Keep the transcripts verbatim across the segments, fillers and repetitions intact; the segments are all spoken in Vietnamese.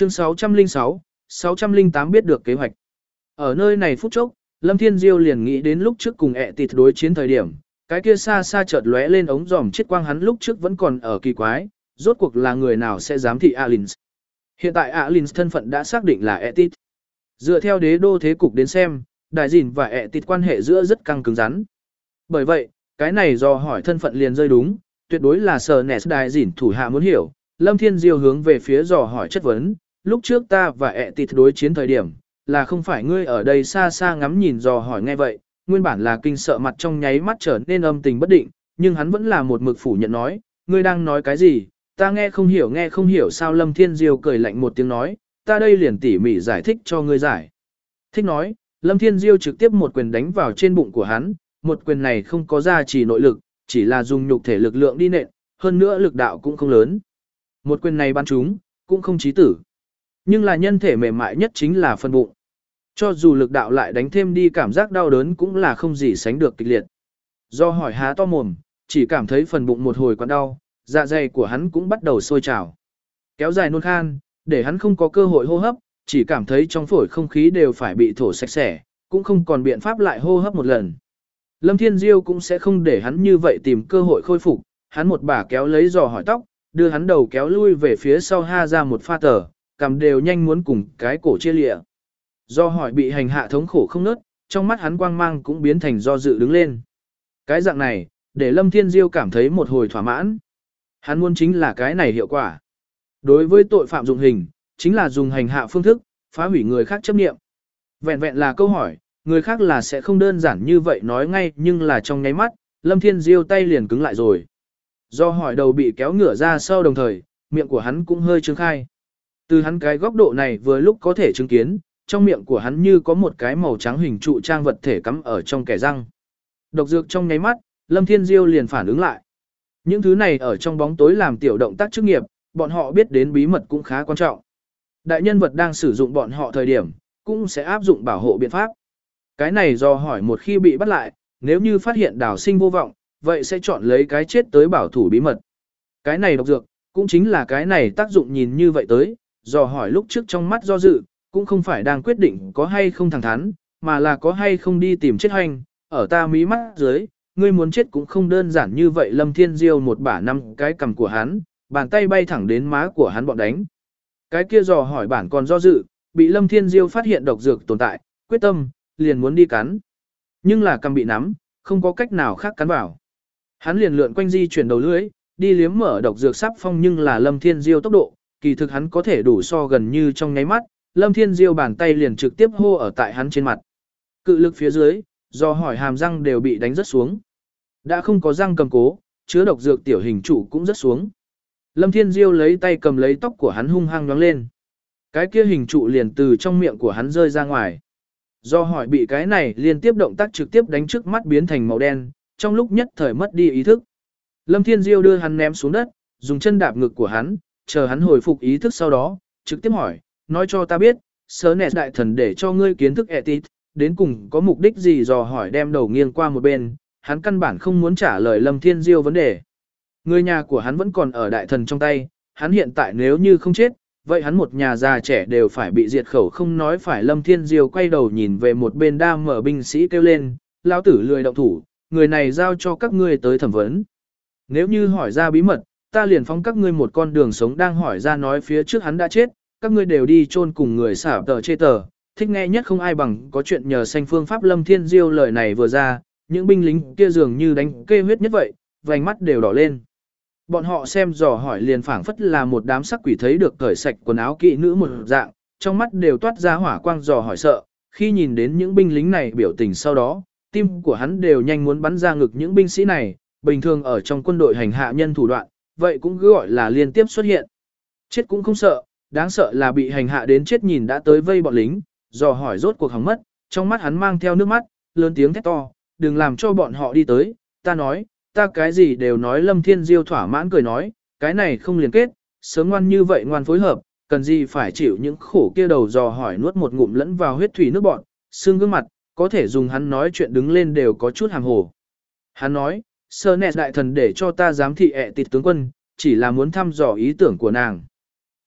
Chương sáu trăm lẻ sáu, sáu trăm lẻ tám biết được kế hoạch. Ở nơi này phút chốc, Lâm Thiên Diêu liền nghĩ đến lúc trước cùng ẹ tịt đối chiến thời điểm, cái kia xa xa chợt lóe lên ống dòm chết quang hắn lúc trước vẫn còn ở kỳ quái, rốt cuộc là người nào sẽ dám thị Alins. Hiện tại Alins thân phận đã xác định là ẹ tịt. Dựa theo đế đô thế cục đến xem, đại dìn và ẹ tịt quan hệ giữa rất căng cứng rắn. Bởi vậy, cái này do hỏi thân phận liền rơi đúng, tuyệt đối là sờ nẹt đại dìn thủ hạ muốn hiểu. Lâm Thiên Diêu hướng về phía dò hỏi chất vấn, lúc trước ta và ẹ tịt đối chiến thời điểm, là không phải ngươi ở đây xa xa ngắm nhìn dò hỏi nghe vậy, nguyên bản là kinh sợ mặt trong nháy mắt trở nên âm tình bất định, nhưng hắn vẫn là một mực phủ nhận nói, ngươi đang nói cái gì, ta nghe không hiểu nghe không hiểu sao. Lâm Thiên Diêu cười lạnh một tiếng nói, ta đây liền tỉ mỉ giải thích cho ngươi giải. Thích nói, Lâm Thiên Diêu trực tiếp một quyền đánh vào trên bụng của hắn, một quyền này không có gia trì nội lực, chỉ là dùng nhục thể lực lượng đi nện, hơn nữa lực đạo cũng không lớn. Một quyền này bắn trúng, cũng không chí tử. Nhưng là nhân thể mềm mại nhất chính là phần bụng. Cho dù lực đạo lại đánh thêm đi cảm giác đau đớn cũng là không gì sánh được kịch liệt. Do hỏi há to mồm, chỉ cảm thấy phần bụng một hồi quặn đau, dạ dày của hắn cũng bắt đầu sôi trào. Kéo dài nôn khan, để hắn không có cơ hội hô hấp, chỉ cảm thấy trong phổi không khí đều phải bị thổ sạch sẽ, cũng không còn biện pháp lại hô hấp một lần. Lâm Thiên Diêu cũng sẽ không để hắn như vậy tìm cơ hội khôi phục, hắn một bà kéo lấy dò hỏi tóc, đưa hắn đầu kéo lui về phía sau ha ra một pha tờ, cầm đều nhanh muốn cùng cái cổ chia lịa. Do hỏi bị hành hạ thống khổ không nớt, trong mắt hắn quang mang cũng biến thành do dự đứng lên. Cái dạng này, để Lâm Thiên Diêu cảm thấy một hồi thỏa mãn. Hắn muốn chính là cái này hiệu quả. Đối với tội phạm dụng hình, chính là dùng hành hạ phương thức, phá hủy người khác chấp niệm. Vẹn vẹn là câu hỏi, người khác là sẽ không đơn giản như vậy nói ngay, nhưng là trong nháy mắt, Lâm Thiên Diêu tay liền cứng lại rồi. Do hỏi đầu bị kéo ngửa ra sau đồng thời, miệng của hắn cũng hơi trương khai. Từ hắn cái góc độ này vừa lúc có thể chứng kiến, trong miệng của hắn như có một cái màu trắng hình trụ trang vật thể cắm ở trong kẻ răng. Độc dược trong nháy mắt, Lâm Thiên Diêu liền phản ứng lại. Những thứ này ở trong bóng tối làm tiểu động tác chức nghiệp, bọn họ biết đến bí mật cũng khá quan trọng. Đại nhân vật đang sử dụng bọn họ thời điểm, cũng sẽ áp dụng bảo hộ biện pháp. Cái này do hỏi một khi bị bắt lại, nếu như phát hiện đào sinh vô vọng, vậy sẽ chọn lấy cái chết tới bảo thủ bí mật. Cái này độc dược, cũng chính là cái này tác dụng nhìn như vậy tới, do hỏi lúc trước trong mắt do dự, cũng không phải đang quyết định có hay không thẳng thắn, mà là có hay không đi tìm chết hành, ở ta mí mắt dưới, ngươi muốn chết cũng không đơn giản như vậy. Lâm Thiên Diêu một bả năm cái cầm của hắn, bàn tay bay thẳng đến má của hắn bọn đánh. Cái kia dò hỏi bản còn do dự, bị Lâm Thiên Diêu phát hiện độc dược tồn tại, quyết tâm, liền muốn đi cắn. Nhưng là cầm bị nắm, không có cách nào khác cắn vào. Hắn liền lượn quanh di chuyển đầu lưỡi, đi liếm mở độc dược sắp phong, nhưng là Lâm Thiên Diêu tốc độ, kỳ thực hắn có thể đủ so gần như trong nháy mắt, Lâm Thiên Diêu bàn tay liền trực tiếp hô ở tại hắn trên mặt. Cự lực phía dưới, do hỏi hàm răng đều bị đánh rất xuống. Đã không có răng cầm cố, chứa độc dược tiểu hình trụ cũng rất xuống. Lâm Thiên Diêu lấy tay cầm lấy tóc của hắn hung hăng nhoáng lên. Cái kia hình trụ liền từ trong miệng của hắn rơi ra ngoài. Do hỏi bị cái này liên tiếp động tác trực tiếp đánh trước mắt biến thành màu đen, trong lúc nhất thời mất đi ý thức. Lâm Thiên Diêu đưa hắn ném xuống đất, dùng chân đạp ngực của hắn, chờ hắn hồi phục ý thức sau đó, trực tiếp hỏi, nói cho ta biết, sớ nẹt đại thần để cho ngươi kiến thức etit, đến cùng có mục đích gì? Dò hỏi đem đầu nghiêng qua một bên, hắn căn bản không muốn trả lời Lâm Thiên Diêu vấn đề. Người nhà của hắn vẫn còn ở đại thần trong tay, hắn hiện tại nếu như không chết, vậy hắn một nhà già trẻ đều phải bị diệt khẩu không nói phải. Lâm Thiên Diêu quay đầu nhìn về một bên đa mở binh sĩ kêu lên, lão tử lười động thủ, người này giao cho các ngươi tới thẩm vấn. Nếu như hỏi ra bí mật, ta liền phóng các ngươi một con đường sống. Đang hỏi ra nói phía trước hắn đã chết, các ngươi đều đi chôn cùng người xả tờ chê tờ, thích nghe nhất không ai bằng có chuyện nhờ xanh phương pháp. Lâm Thiên Diêu lời này vừa ra, những binh lính kia dường như đánh kê huyết nhất vậy, vành mắt đều đỏ lên. Bọn họ xem dò hỏi liền phảng phất là một đám sắc quỷ thấy được cởi sạch quần áo kỵ nữ một dạng, trong mắt đều toát ra hỏa quang. Dò hỏi sợ, khi nhìn đến những binh lính này biểu tình sau đó, tim của hắn đều nhanh muốn bắn ra ngực. Những binh sĩ này, bình thường ở trong quân đội hành hạ nhân thủ đoạn, vậy cũng cứ gọi là liên tiếp xuất hiện. Chết cũng không sợ, đáng sợ là bị hành hạ đến chết. Nhìn đã tới vây bọn lính, dò hỏi rốt cuộc hỏng mất, trong mắt hắn mang theo nước mắt, lớn tiếng thét to, đừng làm cho bọn họ đi tới, ta nói, ta cái gì đều nói. Lâm Thiên Diêu thỏa mãn cười nói, cái này không liên kết, sớm ngoan như vậy ngoan phối hợp, cần gì phải chịu những khổ kia. Đầu dò hỏi nuốt một ngụm lẫn vào huyết thủy nước bọn, sưng gương mặt, có thể dùng hắn nói chuyện đứng lên đều có chút hàm hồ. Hắn nói, sơ nẹt đại thần để cho ta giám thị ẹ tịt tướng quân, chỉ là muốn thăm dò ý tưởng của nàng.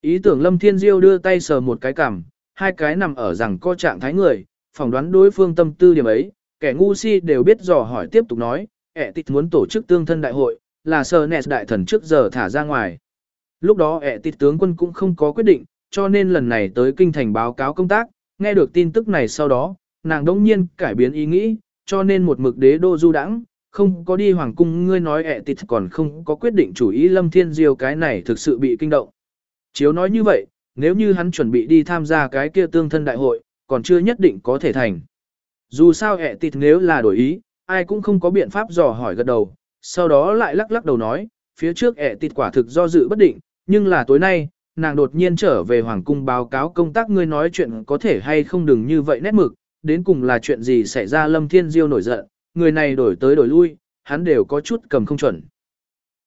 Ý tưởng Lâm Thiên Diêu đưa tay sờ một cái cằm, hai cái nằm ở rằng co trạng thái người, phỏng đoán đối phương tâm tư điểm ấy, kẻ ngu si đều biết dò hỏi tiếp tục nói, ẹ tịt muốn tổ chức tương thân đại hội, là sờ nẹt đại thần trước giờ thả ra ngoài. Lúc đó ẹ tịt tướng quân cũng không có quyết định, cho nên lần này tới kinh thành báo cáo công tác, nghe được tin tức này sau đó, nàng đống nhiên cải biến ý nghĩ, cho nên một mực đế đô du đãng, không có đi hoàng cung. Ngươi nói ẹ tịt còn không có quyết định chủ ý. Lâm Thiên Diêu cái này thực sự bị kinh động. Chiếu nói như vậy, nếu như hắn chuẩn bị đi tham gia cái kia tương thân đại hội, còn chưa nhất định có thể thành. Dù sao ẹ tịt nếu là đổi ý, ai cũng không có biện pháp dò hỏi gật đầu, sau đó lại lắc lắc đầu nói, phía trước ẹ tịt quả thực do dự bất định, nhưng là tối nay, nàng đột nhiên trở về hoàng cung báo cáo công tác. Ngươi nói chuyện có thể hay không đừng như vậy nét mực, đến cùng là chuyện gì xảy ra. Lâm Thiên Diêu nổi giận, người này đổi tới đổi lui, hắn đều có chút cầm không chuẩn.